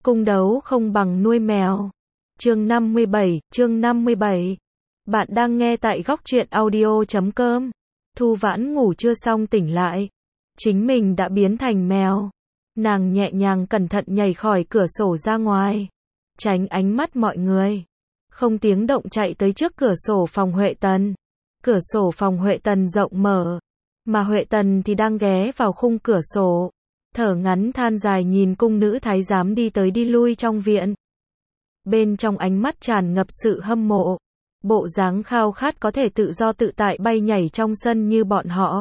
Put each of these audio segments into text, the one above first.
Cung đấu không bằng nuôi mèo. Chương 57. Bạn đang nghe tại góc truyện audio.com. Thu Vãn ngủ chưa xong tỉnh lại. Chính mình đã biến thành mèo. Nàng nhẹ nhàng cẩn thận nhảy khỏi cửa sổ ra ngoài. Tránh ánh mắt mọi người. Không tiếng động chạy tới trước cửa sổ phòng Huệ Tần. Cửa sổ phòng Huệ Tần rộng mở. Mà Huệ Tần thì đang ghé vào khung cửa sổ. Thở ngắn than dài nhìn cung nữ thái giám đi tới đi lui trong viện. Bên trong ánh mắt tràn ngập sự hâm mộ. Bộ dáng khao khát có thể tự do tự tại bay nhảy trong sân như bọn họ.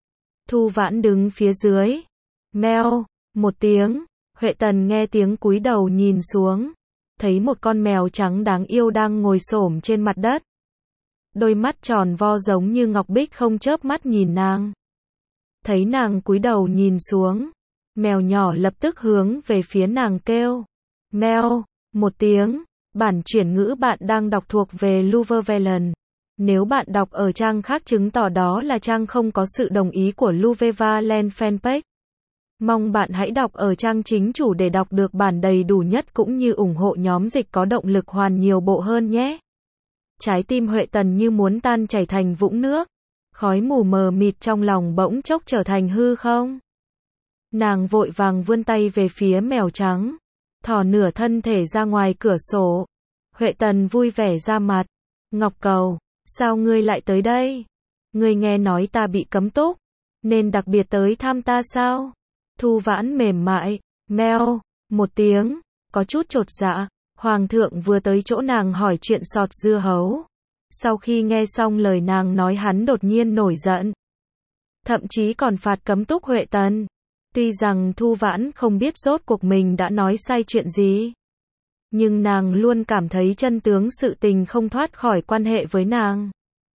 Thu Vãn đứng phía dưới. Meo, một tiếng. Huệ Tần nghe tiếng cúi đầu nhìn xuống. Thấy một con mèo trắng đáng yêu đang ngồi xổm trên mặt đất. Đôi mắt tròn vo giống như ngọc bích không chớp mắt nhìn nàng. Thấy nàng cúi đầu nhìn xuống. Mèo nhỏ lập tức hướng về phía nàng kêu. Meo, một tiếng. Bản chuyển ngữ bạn đang đọc thuộc về Luvevelen. Nếu bạn đọc ở trang khác chứng tỏ đó là trang không có sự đồng ý của Luvevelen fanpage. Mong bạn hãy đọc ở trang chính chủ để đọc được bản đầy đủ nhất cũng như ủng hộ nhóm dịch có động lực hoàn nhiều bộ hơn nhé. Trái tim Huệ Tần như muốn tan chảy thành vũng nước. Khói mù mờ mịt trong lòng bỗng chốc trở thành hư không. Nàng vội vàng vươn tay về phía mèo trắng. Thò nửa thân thể ra ngoài cửa sổ. Huệ Tần vui vẻ ra mặt. Ngọc Cầu, sao ngươi lại tới đây? Ngươi nghe nói ta bị cấm túc, nên đặc biệt tới thăm ta sao? Thu Vãn mềm mại. Meo, một tiếng. Có chút chột dạ. Hoàng thượng vừa tới chỗ nàng hỏi chuyện sọt dưa hấu. Sau khi nghe xong lời nàng nói hắn đột nhiên nổi giận. Thậm chí còn phạt cấm túc Huệ Tần. Tuy rằng Thu Vãn không biết rốt cuộc mình đã nói sai chuyện gì. Nhưng nàng luôn cảm thấy chân tướng sự tình không thoát khỏi quan hệ với nàng.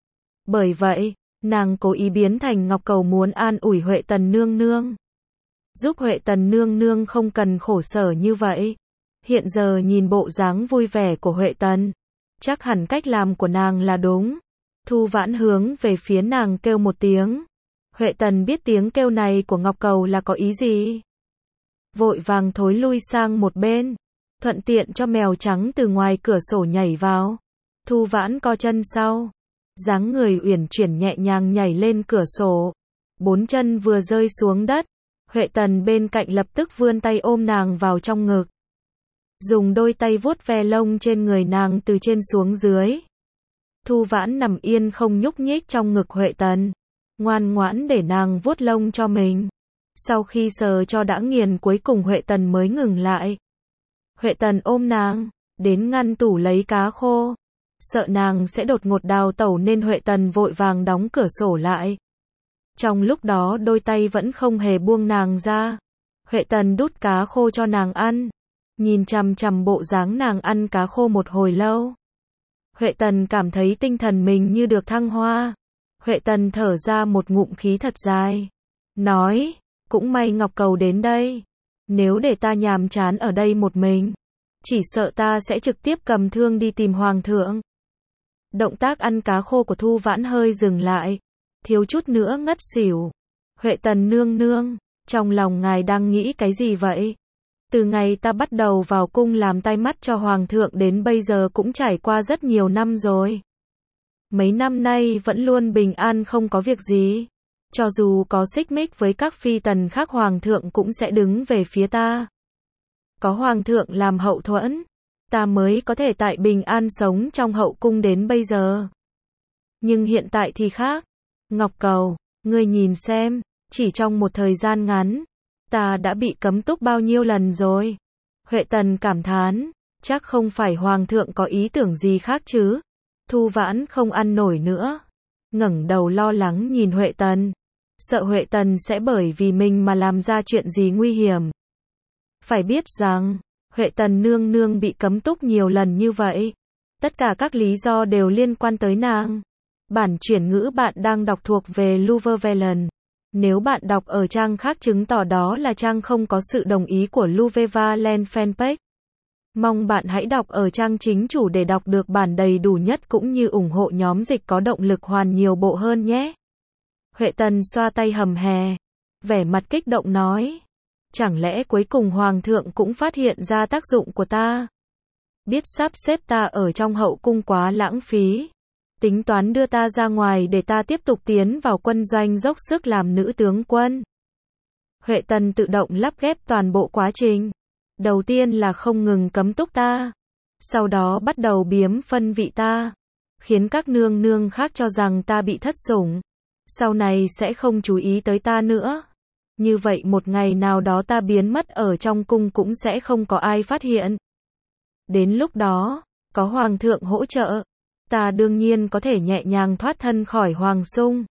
Bởi vậy, nàng cố ý biến thành Ngọc Cầu muốn an ủi Huệ Tần nương nương. Giúp Huệ Tần nương nương không cần khổ sở như vậy. Hiện giờ nhìn bộ dáng vui vẻ của Huệ Tần. Chắc hẳn cách làm của nàng là đúng. Thu Vãn hướng về phía nàng kêu một tiếng. Huệ Tần biết tiếng kêu này của Ngọc Cầu là có ý gì. Vội vàng thối lui sang một bên. Thuận tiện cho mèo trắng từ ngoài cửa sổ nhảy vào. Thu Vãn co chân sau. Dáng người uyển chuyển nhẹ nhàng nhảy lên cửa sổ. 4 chân vừa rơi xuống đất. Huệ Tần bên cạnh lập tức vươn tay ôm nàng vào trong ngực. Dùng đôi tay vuốt ve lông trên người nàng từ trên xuống dưới. Thu Vãn nằm yên không nhúc nhích trong ngực Huệ Tần. Ngoan ngoãn để nàng vuốt lông cho mình. Sau khi sờ cho đã nghiền cuối cùng Huệ Tần mới ngừng lại. Huệ Tần ôm nàng, đến ngăn tủ lấy cá khô. Sợ nàng sẽ đột ngột đào tẩu nên Huệ Tần vội vàng đóng cửa sổ lại. Trong lúc đó đôi tay vẫn không hề buông nàng ra. Huệ Tần đút cá khô cho nàng ăn. Nhìn chằm chằm bộ dáng nàng ăn cá khô một hồi lâu. Huệ Tần cảm thấy tinh thần mình như được thăng hoa. Huệ Tần thở ra một ngụm khí thật dài. Nói, cũng may Ngọc Cầu đến đây. Nếu để ta nhàm chán ở đây một mình, chỉ sợ ta sẽ trực tiếp cầm thương đi tìm Hoàng thượng. Động tác ăn cá khô của Thu Vãn hơi dừng lại. Thiếu chút nữa ngất xỉu. Huệ Tần nương nương, trong lòng ngài đang nghĩ cái gì vậy? Từ ngày ta bắt đầu vào cung làm tai mắt cho Hoàng thượng đến bây giờ cũng trải qua rất nhiều năm rồi. Mấy năm nay vẫn luôn bình an không có việc gì. Cho dù có xích mích với các phi tần khác Hoàng thượng cũng sẽ đứng về phía ta. Có Hoàng thượng làm hậu thuẫn, ta mới có thể tại bình an sống trong hậu cung đến bây giờ. Nhưng hiện tại thì khác. Ngọc Cầu, ngươi nhìn xem, chỉ trong một thời gian ngắn, ta đã bị cấm túc bao nhiêu lần rồi. Huệ Tần cảm thán, chắc không phải Hoàng thượng có ý tưởng gì khác chứ. Thu Vãn không ăn nổi nữa. Ngẩng đầu lo lắng nhìn Huệ Tần. Sợ Huệ Tần sẽ bởi vì mình mà làm ra chuyện gì nguy hiểm. Phải biết rằng, Huệ Tần nương nương bị cấm túc nhiều lần như vậy. Tất cả các lý do đều liên quan tới nàng. Bản chuyển ngữ bạn đang đọc thuộc về Luvevelen. Nếu bạn đọc ở trang khác chứng tỏ đó là trang không có sự đồng ý của Luvevelen fanpage. Mong bạn hãy đọc ở trang chính chủ để đọc được bản đầy đủ nhất cũng như ủng hộ nhóm dịch có động lực hoàn nhiều bộ hơn nhé. Huệ Tần xoa tay hầm hè. Vẻ mặt kích động nói. Chẳng lẽ cuối cùng Hoàng thượng cũng phát hiện ra tác dụng của ta? Biết sắp xếp ta ở trong hậu cung quá lãng phí. Tính toán đưa ta ra ngoài để ta tiếp tục tiến vào quân doanh dốc sức làm nữ tướng quân. Huệ Tần tự động lắp ghép toàn bộ quá trình. Đầu tiên là không ngừng cấm túc ta. Sau đó bắt đầu biếm phân vị ta. Khiến các nương nương khác cho rằng ta bị thất sủng. Sau này sẽ không chú ý tới ta nữa. Như vậy một ngày nào đó ta biến mất ở trong cung cũng sẽ không có ai phát hiện. Đến lúc đó, có Hoàng thượng hỗ trợ, ta đương nhiên có thể nhẹ nhàng thoát thân khỏi Hoàng sung.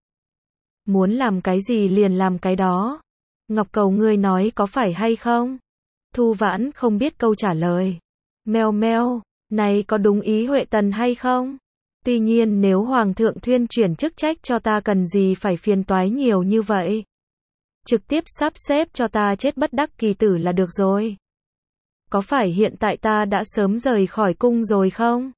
Muốn làm cái gì liền làm cái đó. Ngọc Cầu ngươi nói có phải hay không? Thu Vãn không biết câu trả lời. Meo meo, này có đúng ý Huệ Tần hay không? Tuy nhiên nếu Hoàng thượng thuyên chuyển chức trách cho ta cần gì phải phiền toái nhiều như vậy? Trực tiếp sắp xếp cho ta chết bất đắc kỳ tử là được rồi. Có phải hiện tại ta đã sớm rời khỏi cung rồi không?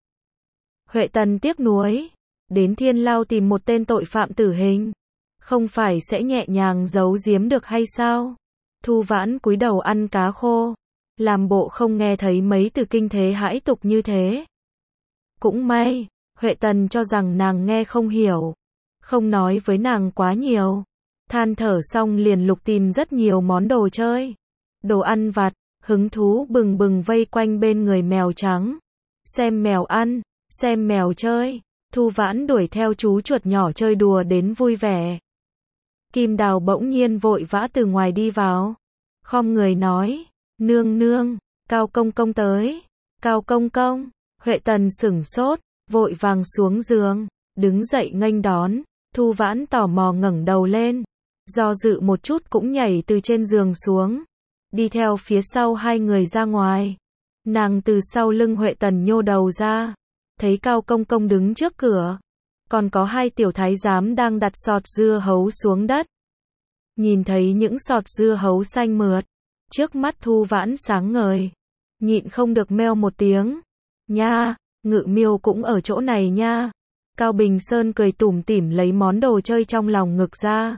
Huệ Tần tiếc nuối. Đến Thiên Lao tìm một tên tội phạm tử hình. Không phải sẽ nhẹ nhàng giấu giếm được hay sao? Thu Vãn cúi đầu ăn cá khô. Làm bộ không nghe thấy mấy từ kinh thế hãi tục như thế. Cũng may, Huệ Tần cho rằng nàng nghe không hiểu. Không nói với nàng quá nhiều. Than thở xong liền lục tìm rất nhiều món đồ chơi. Đồ ăn vặt, hứng thú bừng bừng vây quanh bên người mèo trắng. Xem mèo ăn, xem mèo chơi. Thu Vãn đuổi theo chú chuột nhỏ chơi đùa đến vui vẻ. Kim Đào bỗng nhiên vội vã từ ngoài đi vào. Khom người nói, nương nương, Cao công công tới. Cao công công, Huệ Tần sửng sốt, vội vàng xuống giường, đứng dậy nghênh đón. Thu Vãn tò mò ngẩng đầu lên, do dự một chút cũng nhảy từ trên giường xuống, đi theo phía sau hai người ra ngoài. Nàng từ sau lưng Huệ Tần nhô đầu ra, thấy Cao công công đứng trước cửa, còn có hai tiểu thái giám đang đặt sọt dưa hấu xuống đất. Nhìn thấy những sọt dưa hấu xanh mượt, trước mắt Thu Vãn sáng ngời, nhịn không được meo một tiếng. Nha, Ngự Miêu cũng ở chỗ này nha. Cao Bình Sơn cười tủm tỉm lấy món đồ chơi trong lòng ngực ra.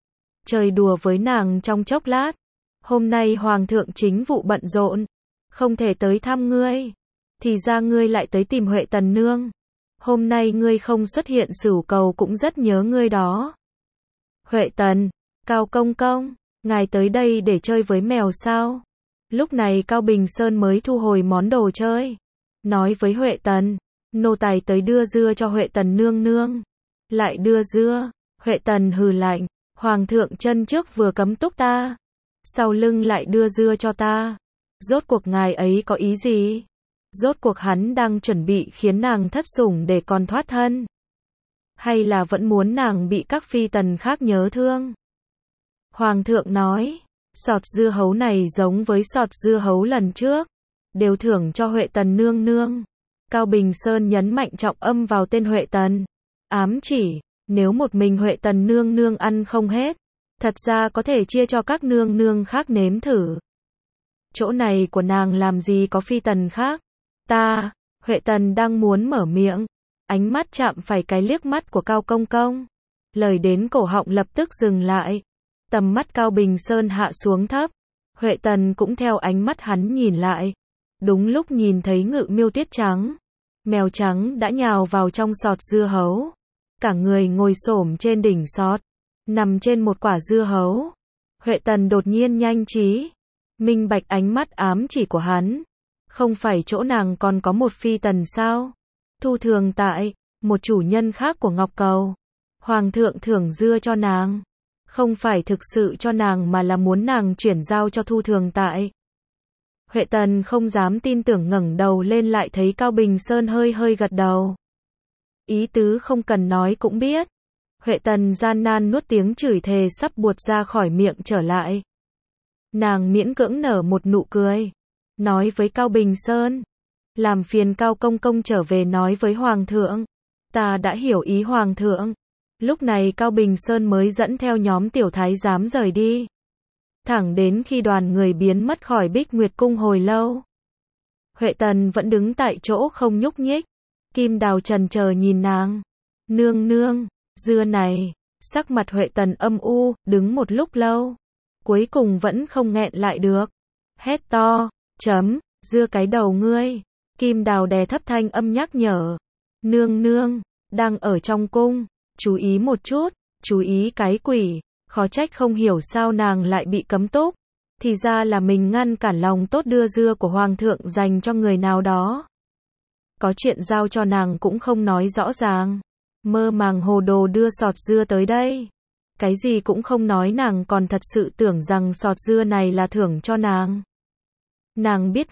Chơi đùa với nàng trong chốc lát. Hôm nay Hoàng thượng chính vụ bận rộn, không thể tới thăm ngươi. Thì ra ngươi lại tới tìm Huệ Tần nương. Hôm nay ngươi không xuất hiện Sửu Cầu cũng rất nhớ ngươi đó. Huệ Tần, Cao công công, ngài tới đây để chơi với mèo sao? Lúc này Cao Bình Sơn mới thu hồi món đồ chơi. Nói với Huệ Tần, nô tài tới đưa dưa cho Huệ Tần nương nương. Lại đưa dưa? Huệ Tần hừ lạnh, Hoàng thượng chân trước vừa cấm túc ta, sau lưng lại đưa dưa cho ta. Rốt cuộc ngài ấy có ý gì? Rốt cuộc hắn đang chuẩn bị khiến nàng thất sủng để còn thoát thân? Hay là vẫn muốn nàng bị các phi tần khác nhớ thương? Hoàng thượng nói, sọt dưa hấu này giống với sọt dưa hấu lần trước, đều thưởng cho Huệ Tần nương nương. Cao Bình Sơn nhấn mạnh trọng âm vào tên Huệ Tần, ám chỉ, nếu một mình Huệ Tần nương nương ăn không hết, thật ra có thể chia cho các nương nương khác nếm thử. Chỗ này của nàng làm gì có phi tần khác? Ta, Huệ Tần đang muốn mở miệng, ánh mắt chạm phải cái liếc mắt của Cao công công. Lời đến cổ họng lập tức dừng lại. Tầm mắt Cao Bình Sơn hạ xuống thấp. Huệ Tần cũng theo ánh mắt hắn nhìn lại. Đúng lúc nhìn thấy Ngự Miêu tuyết trắng, mèo trắng đã nhào vào trong sọt dưa hấu. Cả người ngồi xổm trên đỉnh sọt, nằm trên một quả dưa hấu. Huệ Tần đột nhiên nhanh trí, minh bạch ánh mắt ám chỉ của hắn. Không phải chỗ nàng còn có một phi tần sao? Thu Thường Tại, một chủ nhân khác của Ngọc Cầu. Hoàng thượng thưởng dưa cho nàng. Không phải thực sự cho nàng mà là muốn nàng chuyển giao cho Thu Thường Tại. Huệ Tần không dám tin tưởng ngẩng đầu lên lại thấy Cao Bình Sơn hơi hơi gật đầu. Ý tứ không cần nói cũng biết. Huệ Tần gian nan nuốt tiếng chửi thề sắp buột ra khỏi miệng trở lại. Nàng miễn cưỡng nở một nụ cười, nói với Cao Bình Sơn, làm phiền Cao công công trở về nói với Hoàng thượng. Ta đã hiểu ý Hoàng thượng. Lúc này Cao Bình Sơn mới dẫn theo nhóm tiểu thái giám rời đi. Thẳng đến khi đoàn người biến mất khỏi Bích Nguyệt Cung hồi lâu. Huệ Tần vẫn đứng tại chỗ không nhúc nhích. Kim Đào chần chờ nhìn nàng. Nương nương, dưa này. Sắc mặt Huệ Tần âm u, đứng một lúc lâu. cuối cùng vẫn không nghẹn lại được. Hét to, dưa cái đầu ngươi. Kim Đào đè thấp thanh âm nhắc nhở. Nương nương, đang ở trong cung, chú ý một chút, chú ý cái quỷ, khó trách không hiểu sao nàng lại bị cấm túc. Thì ra là mình ngăn cản lòng tốt đưa dưa của hoàng thượng dành cho người nào đó. Có chuyện giao cho nàng cũng không nói rõ ràng. Mơ màng hồ đồ đưa sọt dưa tới đây. Cái gì cũng không nói, nàng còn thật sự tưởng rằng sọt dưa này là thưởng cho nàng. Nàng biết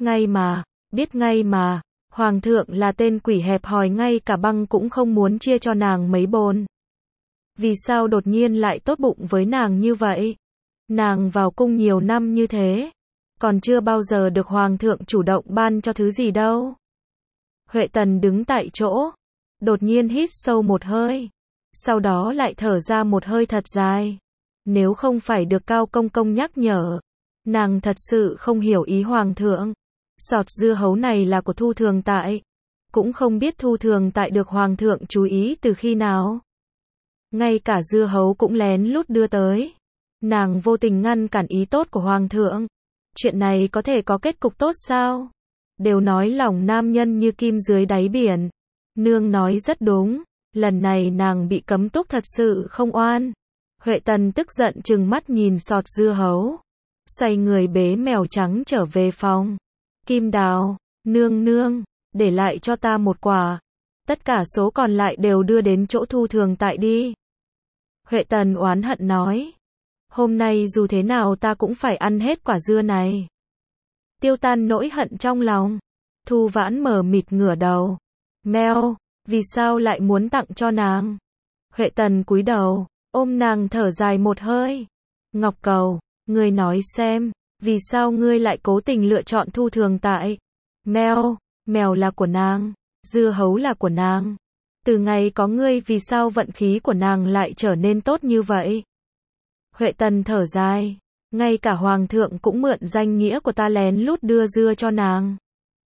ngay mà, hoàng thượng là tên quỷ hẹp hòi, ngay cả băng cũng không muốn chia cho nàng mấy bồn. Vì sao đột nhiên lại tốt bụng với nàng như vậy? Nàng vào cung nhiều năm như thế, còn chưa bao giờ được hoàng thượng chủ động ban cho thứ gì đâu. Huệ Tần đứng tại chỗ, đột nhiên hít sâu một hơi, sau đó lại thở ra một hơi thật dài. Nếu không phải được Cao Công Công nhắc nhở, nàng thật sự không hiểu ý hoàng thượng. Sọt dưa hấu này là của Thu Thường Tại, cũng không biết Thu Thường Tại được hoàng thượng chú ý từ khi nào. Ngay cả dưa hấu cũng lén lút đưa tới. Nàng vô tình ngăn cản ý tốt của hoàng thượng. Chuyện này có thể có kết cục tốt sao? Đều nói lòng nam nhân như kim dưới đáy biển. Nương nói rất đúng, lần này nàng bị cấm túc thật sự không oan. Huệ Tần tức giận trừng mắt nhìn sọt dưa hấu, xoay người bế mèo trắng trở về phòng. Kim Đào, nương, để lại cho ta một quả. Tất cả số còn lại đều đưa đến chỗ Thu Thường Tại đi. Huệ Tần oán hận nói. Hôm nay dù thế nào ta cũng phải ăn hết quả dưa này. Tiêu tan nỗi hận trong lòng. Thu Vãn mờ mịt ngửa đầu. Mèo, vì sao lại muốn tặng cho nàng? Huệ Tần cúi đầu, ôm nàng thở dài một hơi. Ngọc Cầu, ngươi nói xem, vì sao ngươi lại cố tình lựa chọn Thu Thường Tại? Mèo là của nàng, dưa hấu là của nàng. Từ ngày có ngươi, vì sao vận khí của nàng lại trở nên tốt như vậy? Huệ Tần thở dài, ngay cả hoàng thượng cũng mượn danh nghĩa của ta lén lút đưa dưa cho nàng.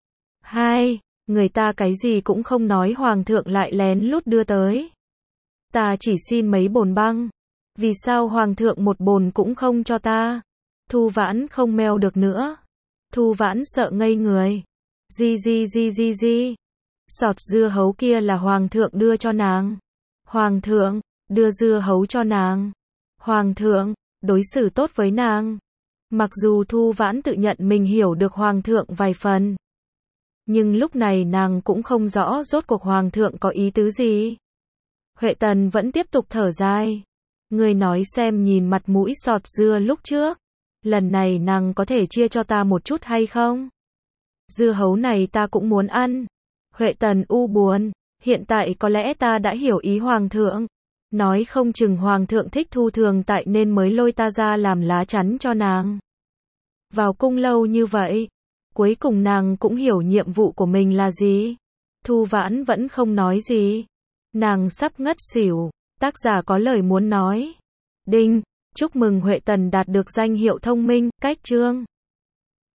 Người ta cái gì cũng không nói, hoàng thượng lại lén lút đưa tới. Ta chỉ xin mấy bồn băng, vì sao hoàng thượng một bồn cũng không cho ta? Thu Vãn không meo được nữa. Thu Vãn sợ ngây người. Gì? Sọt dưa hấu kia là hoàng thượng đưa cho nàng. Hoàng thượng đưa dưa hấu cho nàng. Hoàng thượng đối xử tốt với nàng. Mặc dù Thu Vãn tự nhận mình hiểu được hoàng thượng vài phần, nhưng lúc này nàng cũng không rõ rốt cuộc hoàng thượng có ý tứ gì. Huệ Tần vẫn tiếp tục thở dài. Ngươi nói xem, nhìn mặt mũi sọt dưa lúc trước, lần này nàng có thể chia cho ta một chút hay không? Dưa hấu này ta cũng muốn ăn. Huệ Tần u buồn. Hiện tại có lẽ ta đã hiểu ý hoàng thượng. Nói không chừng hoàng thượng thích Thu Thường Tại nên mới lôi ta ra làm lá chắn cho nàng. Vào cung lâu như vậy, cuối cùng nàng cũng hiểu nhiệm vụ của mình là gì. Thu Vãn vẫn không nói gì. Nàng sắp ngất xỉu. Tác giả có lời muốn nói. Đinh, chúc mừng Huệ Tần đạt được danh hiệu thông minh, cách chương.